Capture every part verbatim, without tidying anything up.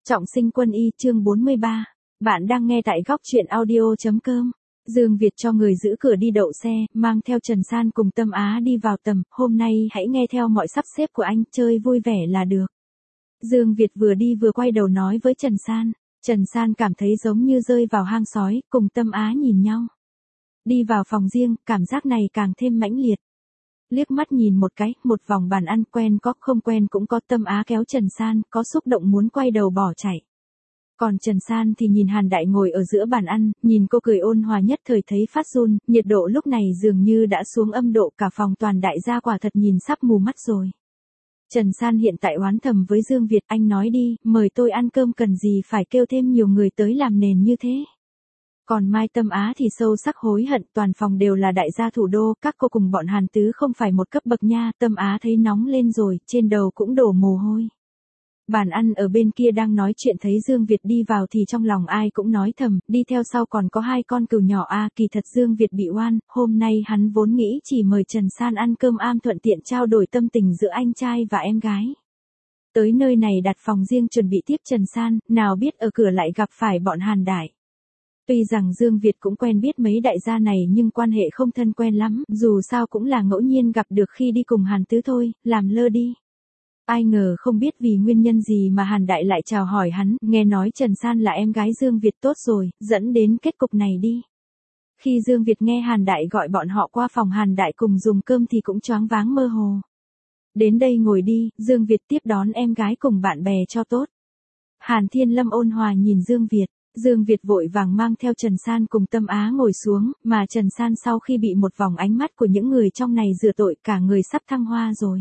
Trọng sinh quân y chương bốn mươi ba. Bạn đang nghe tại góc truyện audio.com. Dương Việt cho người giữ cửa đi đậu xe, mang theo Trần San cùng Tâm Á đi vào tầm, hôm nay hãy nghe theo mọi sắp xếp của anh, chơi vui vẻ là được. Dương Việt vừa đi vừa quay đầu nói với Trần San. Trần San cảm thấy giống như rơi vào hang sói, cùng Tâm Á nhìn nhau. Đi vào phòng riêng, cảm giác này càng thêm mãnh liệt. Liếc mắt nhìn một cái, một vòng bàn ăn, quen có không quen cũng có. Tâm Á kéo Trần San, có xúc động muốn quay đầu bỏ chạy. Còn Trần San thì nhìn Hàn Đại ngồi ở giữa bàn ăn, nhìn cô cười ôn hòa nhất thời thấy phát run, nhiệt độ lúc này dường như đã xuống âm độ, cả phòng toàn đại gia quả thật nhìn sắp mù mắt rồi. Trần San hiện tại oán thầm với Dương Việt, anh nói đi, mời tôi ăn cơm cần gì phải kêu thêm nhiều người tới làm nền như thế. Còn Mai Tâm Á thì sâu sắc hối hận, toàn phòng đều là đại gia thủ đô, các cô cùng bọn Hàn Tứ không phải một cấp bậc nha. Tâm Á thấy nóng lên rồi, trên đầu cũng đổ mồ hôi. Bàn ăn ở bên kia đang nói chuyện thấy Dương Việt đi vào thì trong lòng ai cũng nói thầm, đi theo sau còn có hai con cừu nhỏ a. À, kỳ thật Dương Việt bị oan, hôm nay hắn vốn nghĩ chỉ mời Trần San ăn cơm am thuận tiện trao đổi tâm tình giữa anh trai và em gái. Tới nơi này đặt phòng riêng chuẩn bị tiếp Trần San, nào biết ở cửa lại gặp phải bọn Hàn Đại. Tuy rằng Dương Việt cũng quen biết mấy đại gia này nhưng quan hệ không thân quen lắm, dù sao cũng là ngẫu nhiên gặp được khi đi cùng Hàn Tứ thôi, làm lơ đi. Ai ngờ không biết vì nguyên nhân gì mà Hàn Đại lại chào hỏi hắn, nghe nói Trần San là em gái Dương Việt tốt rồi, dẫn đến kết cục này đi. Khi Dương Việt nghe Hàn Đại gọi bọn họ qua phòng Hàn Đại cùng dùng cơm thì cũng choáng váng mơ hồ. Đến đây ngồi đi, Dương Việt tiếp đón em gái cùng bạn bè cho tốt. Hàn Thiên Lâm ôn hòa nhìn Dương Việt. Dương Việt vội vàng mang theo Trần San cùng Tâm Á ngồi xuống, mà Trần San sau khi bị một vòng ánh mắt của những người trong này rửa tội cả người sắp thăng hoa rồi.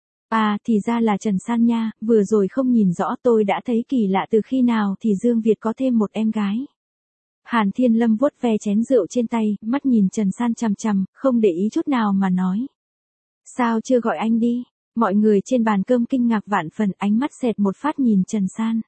À thì ra là Trần San nha, vừa rồi không nhìn rõ tôi đã thấy kỳ lạ từ khi nào thì Dương Việt có thêm một em gái. Hàn Thiên Lâm vuốt ve chén rượu trên tay, mắt nhìn Trần San chằm chằm, không để ý chút nào mà nói. Sao chưa gọi anh đi? Mọi người trên bàn cơm kinh ngạc vạn phần, ánh mắt xẹt một phát nhìn Trần San.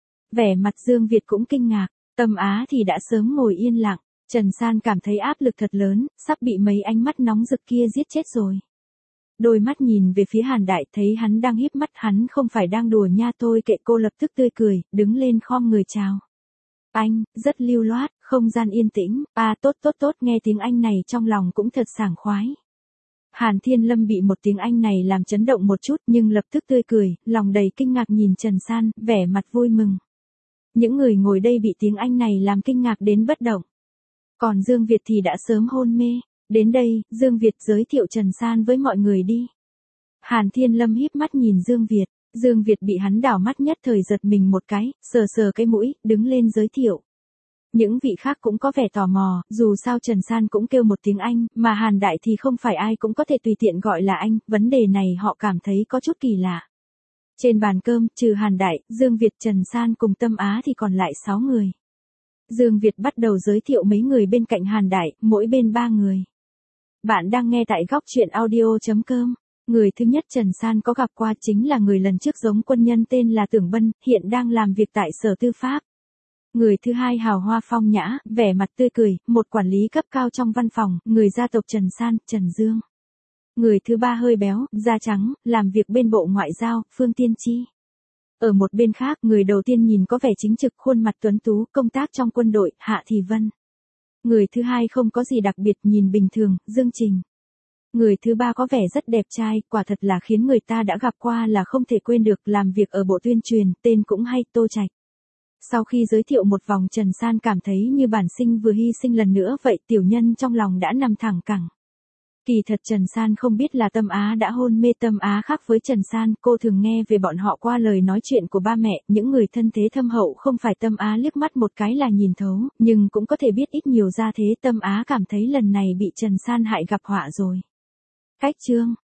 Vẻ mặt Dương Việt cũng kinh ngạc, Tâm Á thì đã sớm ngồi yên lặng, Trần San cảm thấy áp lực thật lớn, sắp bị mấy ánh mắt nóng rực kia giết chết rồi. Đôi mắt nhìn về phía Hàn Đại thấy hắn đang híp mắt, hắn không phải đang đùa nha. Tôi kệ cô, lập tức tươi cười, đứng lên khom người chào. Anh, rất lưu loát, không gian yên tĩnh, à tốt tốt tốt, nghe tiếng anh này trong lòng cũng thật sảng khoái. Hàn Thiên Lâm bị một tiếng anh này làm chấn động một chút nhưng lập tức tươi cười, lòng đầy kinh ngạc nhìn Trần San, vẻ mặt vui mừng. Những người ngồi đây bị tiếng anh này làm kinh ngạc đến bất động. Còn Dương Việt thì đã sớm hôn mê. Đến đây, Dương Việt giới thiệu Trần San với mọi người đi. Hàn Thiên Lâm híp mắt nhìn Dương Việt. Dương Việt bị hắn đảo mắt nhất thời giật mình một cái, sờ sờ cái mũi, đứng lên giới thiệu. Những vị khác cũng có vẻ tò mò, dù sao Trần San cũng kêu một tiếng Anh, mà Hàn Đại thì không phải ai cũng có thể tùy tiện gọi là anh, vấn đề này họ cảm thấy có chút kỳ lạ. Trên bàn cơm, trừ Hàn Đại, Dương Việt, Trần San cùng Tâm Á thì còn lại sáu người. Dương Việt bắt đầu giới thiệu mấy người bên cạnh Hàn Đại, mỗi bên ba người. Bạn đang nghe tại góc truyện audio.com. Người thứ nhất Trần San có gặp qua chính là người lần trước giống quân nhân tên là Tưởng Bân, hiện đang làm việc tại Sở Tư pháp. Người thứ hai hào hoa phong nhã, vẻ mặt tươi cười, một quản lý cấp cao trong văn phòng, người gia tộc Trần San, Trần Dương. Người thứ ba hơi béo, da trắng, làm việc bên Bộ Ngoại giao, Phương Tiên Chi. Ở một bên khác, người đầu tiên nhìn có vẻ chính trực, khuôn mặt tuấn tú, công tác trong quân đội, Hạ Thị Vân. Người thứ hai không có gì đặc biệt, nhìn bình thường, Dương Trình. Người thứ ba có vẻ rất đẹp trai, quả thật là khiến người ta đã gặp qua là không thể quên được, làm việc ở Bộ Tuyên truyền, tên cũng hay, Tô Trạch. Sau khi giới thiệu một vòng, Trần San cảm thấy như bản sinh vừa hy sinh lần nữa vậy, tiểu nhân trong lòng đã nằm thẳng cẳng. Kỳ thật Trần San không biết là Tâm Á đã hôn mê. Tâm Á khác với Trần San, cô thường nghe về bọn họ qua lời nói chuyện của ba mẹ, những người thân thế thâm hậu không phải Tâm Á liếc mắt một cái là nhìn thấu, nhưng cũng có thể biết ít nhiều ra thế. Tâm Á cảm thấy lần này bị Trần San hại gặp họa rồi. Cách chương